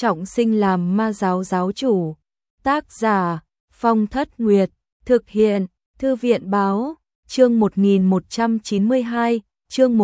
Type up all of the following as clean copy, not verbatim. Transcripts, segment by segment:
trọng sinh làm ma giáo giáo chủ. Tác giả Phong Thất Nguyệt. Thực hiện Thư viện Báo. Chương 1192. Chương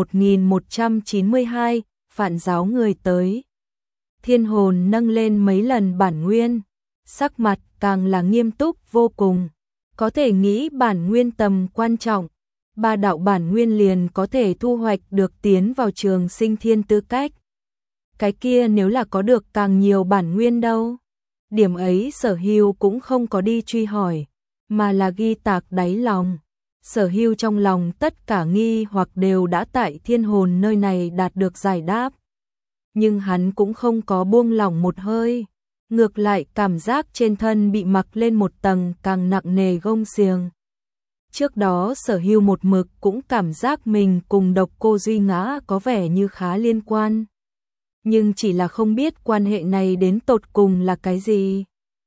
1192. Phản giáo người tới. Thiên Hồn nâng lên mấy lần bản nguyên, sắc mặt càng là nghiêm túc vô cùng. Có thể nghĩ bản nguyên tầm quan trọng, 3 đạo bản nguyên liền có thể thu hoạch được tiến vào trường sinh thiên tư cách. Cái kia nếu là có được càng nhiều bản nguyên đâu? Điểm ấy Sở Hưu cũng không có đi truy hỏi, mà là ghi tạc đáy lòng. Sở Hưu trong lòng tất cả nghi hoặc đều đã tại Thiên Hồn nơi này đạt được giải đáp. Nhưng hắn cũng không có buông lỏng một hơi, ngược lại cảm giác trên thân bị mặc lên một tầng càng nặng nề gông xiềng. Trước đó Sở Hưu một mực cũng cảm giác mình cùng Độc Cô Duy Ngã có vẻ như khá liên quan, nhưng chỉ là không biết quan hệ này đến tột cùng là cái gì.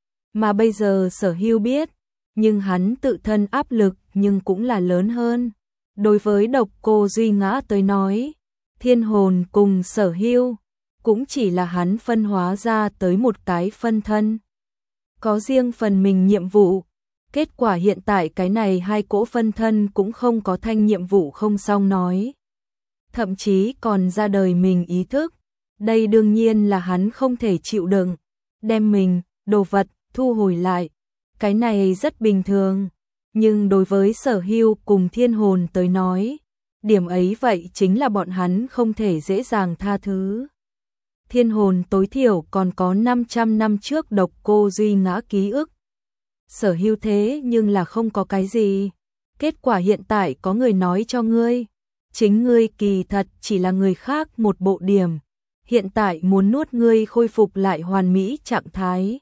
Mà bây giờ Sở Hưu biết, nhưng hắn tự thân áp lực nhưng cũng là lớn hơn. Đối với Độc Cô Duy Ngã tới nói, Thiên Hồn cùng Sở Hưu cũng chỉ là hắn phân hóa ra tới một cái phân thân, có riêng phần mình nhiệm vụ. Kết quả hiện tại cái này hai cỗ phân thân cũng không có thanh nhiệm vụ không xong nói, thậm chí còn ra đời mình ý thức. Đây đương nhiên là hắn không thể chịu đựng, đem mình, đồ vật, thu hồi lại. Cái này rất bình thường, nhưng đối với Sở Hưu cùng Thiên Hồn tới nói, điểm ấy vậy chính là bọn hắn không thể dễ dàng tha thứ. Thiên Hồn tối thiểu còn có 500 năm trước Độc Cô Duy Ngã ký ức. Sở Hưu thế nhưng là không có cái gì. Kết quả hiện tại có người nói cho ngươi, chính ngươi kỳ thật chỉ là người khác một bộ điểm, hiện tại muốn nuốt ngươi khôi phục lại hoàn mỹ trạng thái.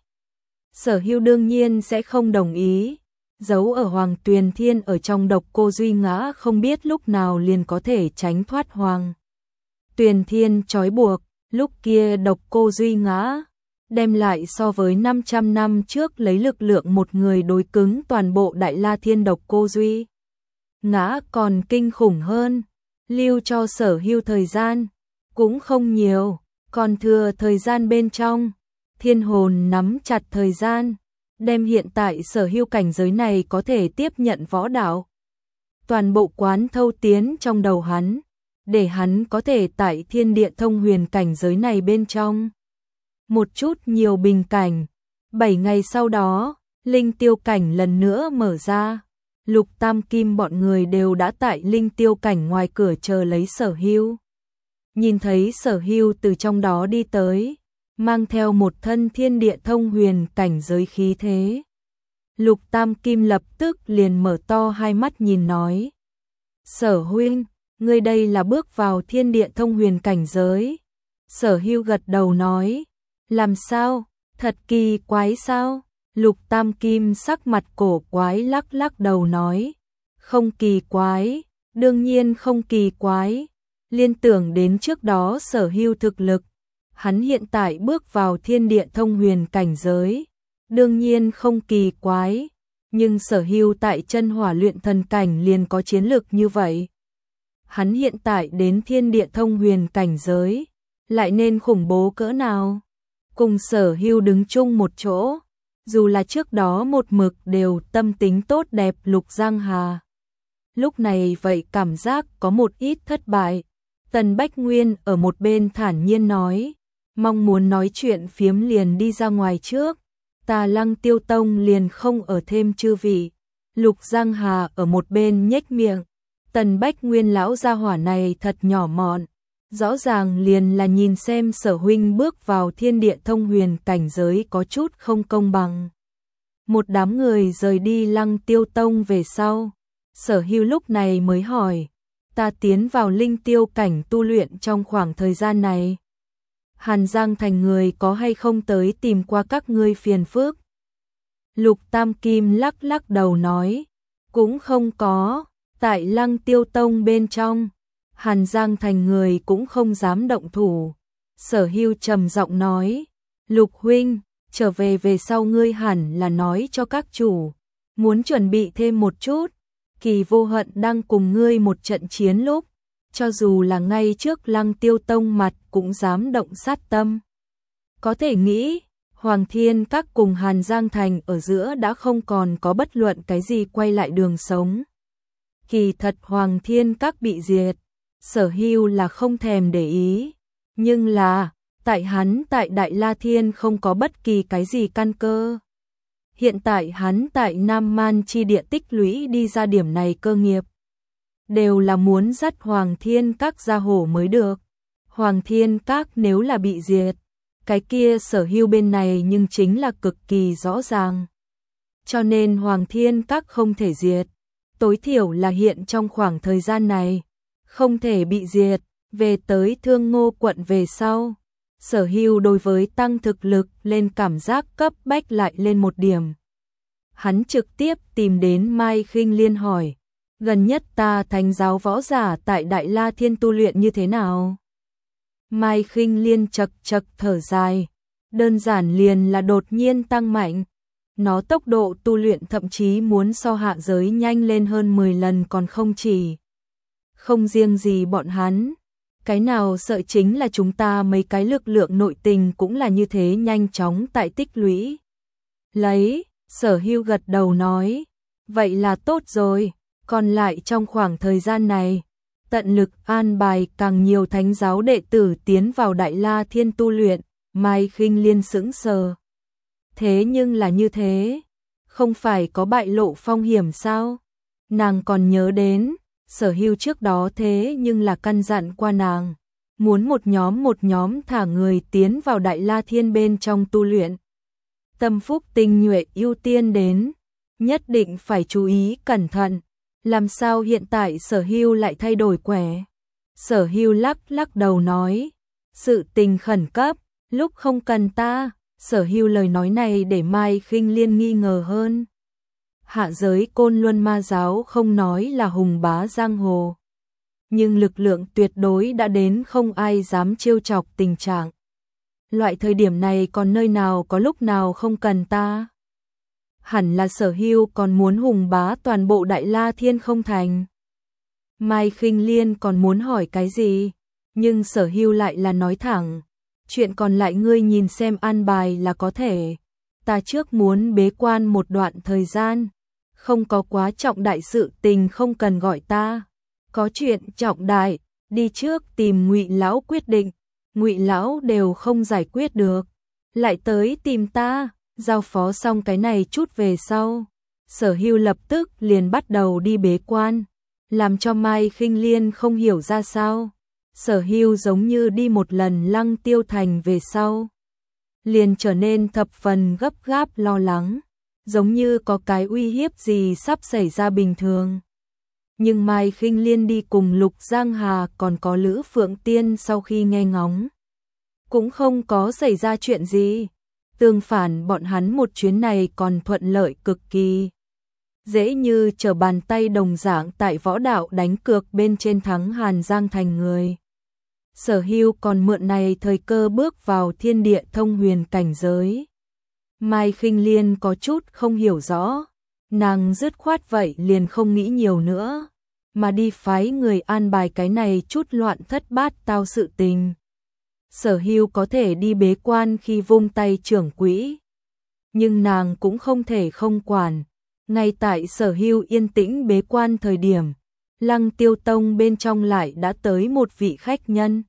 Sở Hưu đương nhiên sẽ không đồng ý. Giấu ở Hoàng Tuyền Thiên ở trong Độc Cô Duy Ngã không biết lúc nào liền có thể tránh thoát Hoàng Tuyền Thiên trói buộc. Lúc kia Độc Cô Duy Ngã đem lại so với 500 năm trước lấy lực lượng một người đối cứng toàn bộ Đại La Thiên. Độc Cô Duy Ngã còn kinh khủng hơn, lưu cho Sở Hưu thời gian cũng không nhiều, còn thừa thời gian bên trong, Thiên Hồn nắm chặt thời gian, đem hiện tại Sở Hưu cảnh giới này có thể tiếp nhận võ đạo, toàn bộ quán thâu tiến trong đầu hắn, để hắn có thể tại Thiên Địa Thông Huyền cảnh giới này bên trong một chút nhiều bình cảnh. 7 ngày sau đó, Linh Tiêu cảnh lần nữa mở ra. Lục Tam Kim bọn người đều đã tại Linh Tiêu cảnh ngoài cửa chờ lấy Sở Hưu. Nhìn thấy Sở Hưu từ trong đó đi tới, mang theo một thân Thiên Địa Thông Huyền cảnh giới khí thế. Lục Tam Kim lập tức liền mở to hai mắt nhìn nói: Sở huynh, ngươi đây là bước vào Thiên Địa Thông Huyền cảnh giới. Sở Hưu gật đầu nói: làm sao, thật kỳ quái sao? Lục Tam Kim sắc mặt cổ quái lắc lắc đầu nói: không kỳ quái, đương nhiên không kỳ quái. Liên tưởng đến trước đó Sở Hưu thực lực, hắn hiện tại bước vào Thiên Địa Thông Huyền cảnh giới, đương nhiên không kỳ quái. Nhưng Sở Hưu tại chân hỏa luyện thần cảnh liền có chiến lực như vậy, hắn hiện tại đến Thiên Địa Thông Huyền cảnh giới, lại nên khủng bố cỡ nào? Cùng Sở Hưu đứng chung một chỗ, dù là trước đó một mực đều tâm tính tốt đẹp Lục Giang Hà, lúc này vậy cảm giác có một ít thất bại. Tần Bách Nguyên ở một bên thản nhiên nói: mong muốn nói chuyện phiếm liền đi ra ngoài trước, ta Lăng Tiêu Tông liền không ở thêm chư vị. Lục Giang Hà ở một bên nhếch miệng, Tần Bách Nguyên lão gia hỏa này thật nhỏ mọn, rõ ràng liền là nhìn xem Sở huynh bước vào Thiên Địa Thông Huyền cảnh giới có chút không công bằng. Một đám người rời đi Lăng Tiêu Tông về sau, Sở Hưu lúc này mới hỏi: ta tiến vào Linh Tiêu cảnh tu luyện trong khoảng thời gian này, Hàn Giang thành người có hay không tới tìm qua các ngươi phiền phức? Lục Tam Kim lắc lắc đầu nói: cũng không có, tại Lăng Tiêu Tông bên trong, Hàn Giang thành người cũng không dám động thủ. Sở Hưu trầm giọng nói: Lục huynh, trở về về sau ngươi hẳn là nói cho các chủ, muốn chuẩn bị thêm một chút. Kỳ Vô Hận đang cùng ngươi một trận chiến lúc, cho dù là ngay trước Lăng Tiêu Tông mặt cũng dám động sát tâm. Có thể nghĩ, Hoàng Thiên Các cùng Hàn Giang Thành ở giữa đã không còn có bất luận cái gì quay lại đường sống. Kỳ thật Hoàng Thiên Các bị diệt, Sở Hưu là không thèm để ý, nhưng là, tại hắn tại Đại La Thiên không có bất kỳ cái gì căn cơ. Hiện tại hắn tại Nam Man chi địa tích lũy đi ra điểm này cơ nghiệp, đều là muốn dắt Hoàng Thiên Các ra hổ mới được. Hoàng Thiên Các nếu là bị diệt, cái kia Sở Hưu bên này nhưng chính là cực kỳ rõ ràng. Cho nên Hoàng Thiên Các không thể diệt, tối thiểu là hiện trong khoảng thời gian này, không thể bị diệt. Về tới Thương Ngô quận về sau, Sở Hưu đối với tăng thực lực lên cảm giác cấp bách lại lên một điểm. Hắn trực tiếp tìm đến Mai Khinh Liên hỏi, gần nhất ta thánh giáo võ giả tại Đại La Thiên tu luyện như thế nào? Mai Khinh Liên chật chật thở dài, đơn giản liền là đột nhiên tăng mạnh. Nó tốc độ tu luyện thậm chí muốn so hạ giới nhanh lên hơn 10 lần còn không chỉ. Không riêng gì bọn hắn, cái nào sợ chính là chúng ta mấy cái lực lượng nội tình cũng là như thế nhanh chóng tại tích lũy. Lấy, Sở Hưu gật đầu nói, vậy là tốt rồi, còn lại trong khoảng thời gian này, tận lực an bài càng nhiều thánh giáo đệ tử tiến vào Đại La Thiên tu luyện. Mai Khinh Liên sững sờ. Thế nhưng là như thế, không phải có bại lộ phong hiểm sao? Nàng còn nhớ đến, Sở Hưu trước đó thế nhưng là căn dặn qua nàng, muốn một nhóm thả người tiến vào Đại La Thiên bên trong tu luyện. Tâm phúc tinh nhuệ ưu tiên đến, nhất định phải chú ý cẩn thận. Làm sao hiện tại Sở Hưu lại thay đổi quẻ? Sở Hưu lắc lắc đầu nói, sự tình khẩn cấp, lúc không cần ta. Sở Hưu lời nói này để Mai Khinh Liên nghi ngờ hơn. Hạ giới Côn Luân Ma giáo không nói là hùng bá giang hồ, nhưng lực lượng tuyệt đối đã đến không ai dám trêu chọc tình trạng. Loại thời điểm này còn nơi nào có lúc nào không cần ta? Hẳn là Sở Hưu còn muốn hùng bá toàn bộ Đại La Thiên không thành. Mai Khinh Liên còn muốn hỏi cái gì, nhưng Sở Hưu lại là nói thẳng, chuyện còn lại ngươi nhìn xem an bài là có thể. Ta trước muốn bế quan một đoạn thời gian, không có quá trọng đại sự tình không cần gọi ta. Có chuyện trọng đại, đi trước tìm Ngụy lão quyết định, Ngụy lão đều không giải quyết được, lại tới tìm ta. Giao phó xong cái này chút về sau, Sở Hưu lập tức liền bắt đầu đi bế quan, làm cho Mai Khinh Liên không hiểu ra sao. Sở Hưu giống như đi một lần Lăng Tiêu Thành về sau, liền trở nên thập phần gấp gáp lo lắng, giống như có cái uy hiếp gì sắp xảy ra bình thường. Nhưng Mai Khinh Liên đi cùng Lục Giang Hà còn có Lữ Phượng Tiên sau khi nghe ngóng, cũng không có xảy ra chuyện gì. Tương phản bọn hắn một chuyến này còn thuận lợi cực kỳ. Dễ như trở bàn tay đồng dạng tại võ đạo đánh cược bên trên thắng Hàn Giang Thành người. Sở Hưu còn mượn này thời cơ bước vào thiên địa thông huyền cảnh giới. Mai Khinh Liên có chút không hiểu rõ, nàng dứt khoát vậy liền không nghĩ nhiều nữa, mà đi phái người an bài cái này chút loạn thất bát tao sự tình. Sở Hưu có thể đi bế quan khi vung tay trưởng quỹ, nhưng nàng cũng không thể không quản. Ngay tại Sở Hưu yên tĩnh bế quan thời điểm, Lăng Tiêu Tông bên trong lại đã tới một vị khách nhân,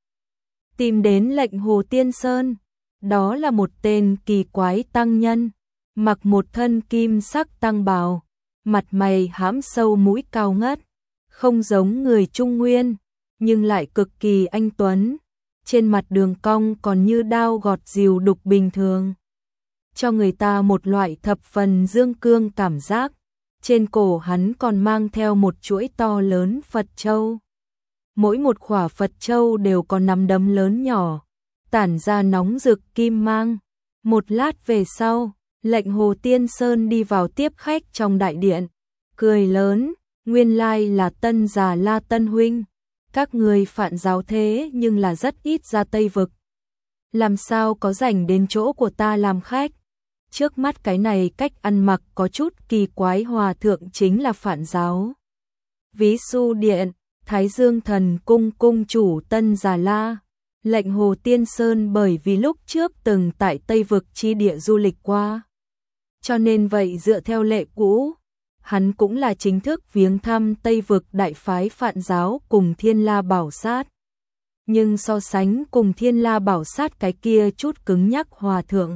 tìm đến Lệnh Hồ Tiên Sơn. Đó là một tên kỳ quái tăng nhân, mặc một thân kim sắc tăng bào, mặt mày hãm sâu mũi cao ngất, không giống người Trung Nguyên, nhưng lại cực kỳ anh tuấn. Trên mặt đường cong còn như đao gọt dìu đục bình thường, cho người ta một loại thập phần dương cương cảm giác. Trên cổ hắn còn mang theo một chuỗi to lớn Phật châu. Mỗi một khỏa Phật châu đều có nắm đấm lớn nhỏ, tản ra nóng rực kim mang. Một lát về sau, Lệnh Hồ Tiên Sơn đi vào tiếp khách trong đại điện, cười lớn, nguyên lai là Tân Già La Tân huynh. Các người Phạn giáo thế nhưng là rất ít ra Tây Vực, làm sao có rảnh đến chỗ của ta làm khách? Trước mắt cái này cách ăn mặc có chút kỳ quái hòa thượng chính là Phạn giáo Ví Su Điện, Thái Dương Thần Cung cung chủ Tân Già La. Lệnh Hồ Tiên Sơn bởi vì lúc trước từng tại Tây Vực chi địa du lịch qua. Cho nên vậy dựa theo lệ cũ, hắn cũng là chính thức viếng thăm Tây Vực đại phái Phạn giáo cùng Thiên La Bảo Sát. Nhưng so sánh cùng Thiên La Bảo Sát cái kia chút cứng nhắc hòa thượng,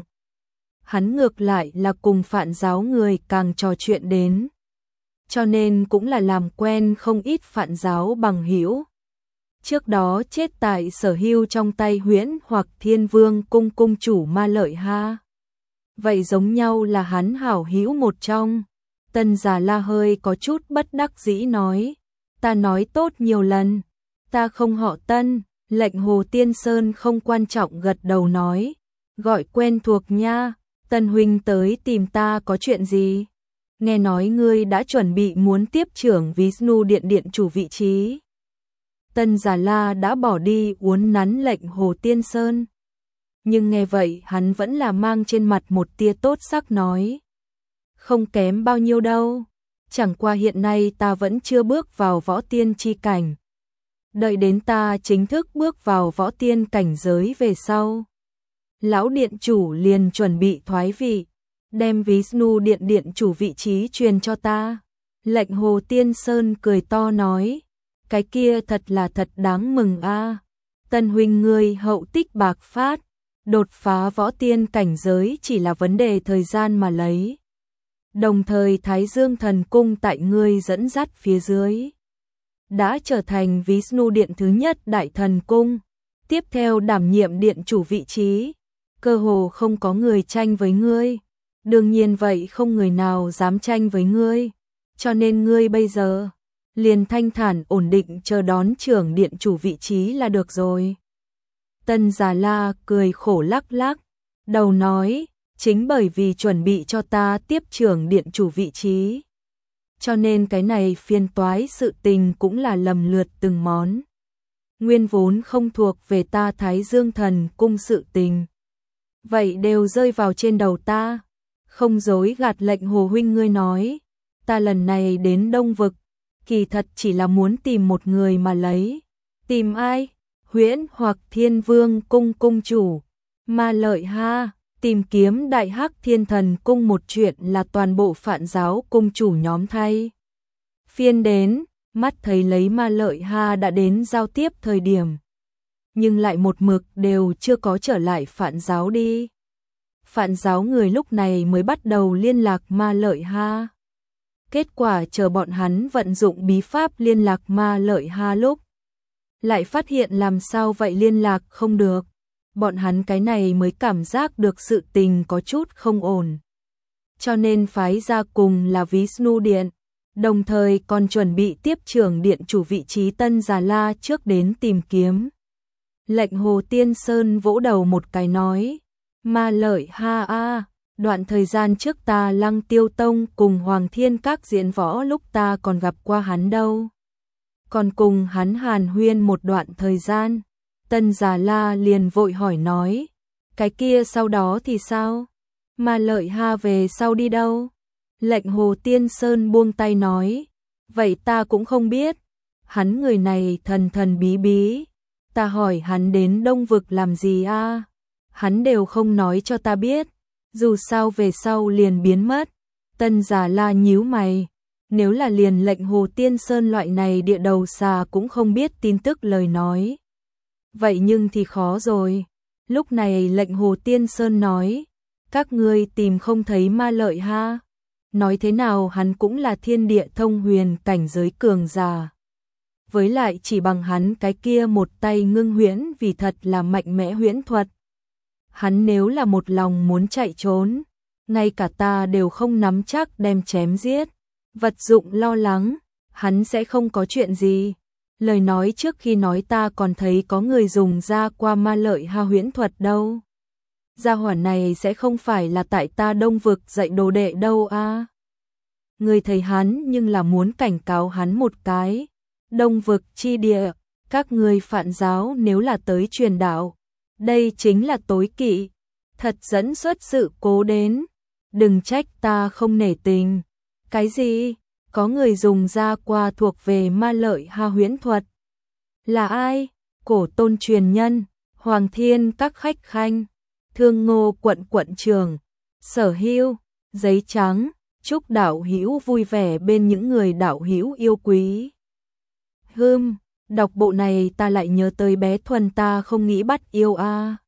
hắn ngược lại là cùng Phạn giáo người càng trò chuyện đến. Cho nên cũng là làm quen không ít Phạn giáo bằng hữu. Trước đó chết tại Sở Hưu trong tay Huyễn hoặc Thiên Vương cung cung chủ Ma Lợi Ha. Vậy giống nhau là hắn hảo hữu một trong. Tân Già La hơi có chút bất đắc dĩ nói, ta nói tốt nhiều lần, ta không họ Tân. Lệnh Hồ Tiên Sơn không quan trọng gật đầu nói, gọi quen thuộc nha, Tân huynh tới tìm ta có chuyện gì? Nghe nói ngươi đã chuẩn bị muốn tiếp trưởng Vishnu Điện điện chủ vị trí. Tân Già La đã bỏ đi uốn nắn lệnh Hồ Tiên Sơn. Nhưng nghe vậy hắn vẫn là mang trên mặt một tia tốt sắc nói, không kém bao nhiêu đâu, chẳng qua hiện nay ta vẫn chưa bước vào võ tiên chi cảnh. Đợi đến ta chính thức bước vào võ tiên cảnh giới về sau, lão điện chủ liền chuẩn bị thoái vị, đem Vishnu điện điện chủ vị trí truyền cho ta. Lệnh Hồ Tiên Sơn cười to nói, cái kia thật là thật đáng mừng a. Tân huynh ngươi hậu tích bạc phát, đột phá võ tiên cảnh giới chỉ là vấn đề thời gian mà lấy. Đồng thời Thái Dương Thần Cung tại ngươi dẫn dắt phía dưới đã trở thành Vishnu Điện thứ nhất đại thần cung, tiếp theo đảm nhiệm điện chủ vị trí, cơ hồ không có người tranh với ngươi. Đương nhiên vậy không người nào dám tranh với ngươi, cho nên ngươi bây giờ liền thanh thản ổn định chờ đón trưởng điện chủ vị trí là được rồi. Tân Già La cười khổ lắc lắc đầu nói, chính bởi vì chuẩn bị cho ta tiếp trưởng điện chủ vị trí, cho nên cái này phiền toái sự tình cũng là lầm lượt từng món. Nguyên vốn không thuộc về ta Thái Dương Thần Cung sự tình, vậy đều rơi vào trên đầu ta. Không dối gạt lệnh Hồ huynh ngươi nói, ta lần này đến Đông Vực, kỳ thật chỉ là muốn tìm một người mà lấy. Tìm ai? Huyễn hoặc Thiên Vương cung cung chủ Ma Lợi Ha. Tìm kiếm Đại Hắc Thiên Thần Cung một chuyện là toàn bộ Phạn giáo cung chủ nhóm thay phiên đến, mắt thấy lấy Ma Lợi Ha đã đến giao tiếp thời điểm, nhưng lại một mực đều chưa có trở lại Phạn giáo đi. Phạn giáo người lúc này mới bắt đầu liên lạc Ma Lợi Ha. Kết quả chờ bọn hắn vận dụng bí pháp liên lạc Ma Lợi Ha lúc, lại phát hiện làm sao vậy liên lạc không được. Bọn hắn cái này mới cảm giác được sự tình có chút không ổn. Cho nên phái ra cùng là Vishnu Điện, đồng thời còn chuẩn bị tiếp trưởng điện chủ vị trí Tân Già La trước đến tìm kiếm. Lệnh Hồ Tiên Sơn vỗ đầu một cái nói, Ma Lợi Ha a, đoạn thời gian trước ta Lăng Tiêu Tông cùng Hoàng Thiên Các diễn võ lúc ta còn gặp qua hắn đâu. Còn cùng hắn hàn huyên một đoạn thời gian. Tân Già La liền vội hỏi nói, cái kia sau đó thì sao? Ma Lợi Ha về sau đi đâu? Lệnh Hồ Tiên Sơn buông tay nói, vậy ta cũng không biết, hắn người này thần thần bí bí, ta hỏi hắn đến Đông Vực làm gì a? Hắn đều không nói cho ta biết, dù sao về sau liền biến mất. Tân Già La nhíu mày, nếu là liền lệnh Hồ Tiên Sơn loại này địa đầu xà cũng không biết tin tức lời nói, vậy nhưng thì khó rồi. Lúc này lệnh Hồ Tiên Sơn nói, các ngươi tìm không thấy Ma Lợi Ha, nói thế nào hắn cũng là thiên địa thông huyền cảnh giới cường giả. Với lại chỉ bằng hắn cái kia một tay ngưng huyễn vì thật là mạnh mẽ huyễn thuật. Hắn nếu là một lòng muốn chạy trốn, ngay cả ta đều không nắm chắc đem chém giết. Vật dụng lo lắng, hắn sẽ không có chuyện gì. Lời nói trước khi nói ta còn thấy có người dùng ra qua Ma Lợi Ha huyễn thuật đâu. Gia hỏa này sẽ không phải là tại ta Đông Vực dạy đồ đệ đâu a. Người thầy hắn nhưng là muốn cảnh cáo hắn một cái. Đông Vực chi địa, các người Phạn giáo nếu là tới truyền đạo, đây chính là tối kỵ, thật dẫn xuất sự cố đến. Đừng trách ta không nể tình. Cái gì? Có người dùng ra qua thuộc về Ma Lợi Ha huyễn thuật. Là ai? Cổ tôn truyền nhân, Hoàng Thiên các khách khanh, Thương Ngô quận trưởng, Sở Hưu, giấy trắng, chúc đạo hữu vui vẻ bên những người đạo hữu yêu quý. Đọc bộ này ta lại nhớ tới bé Thuần ta không nghĩ bắt yêu a.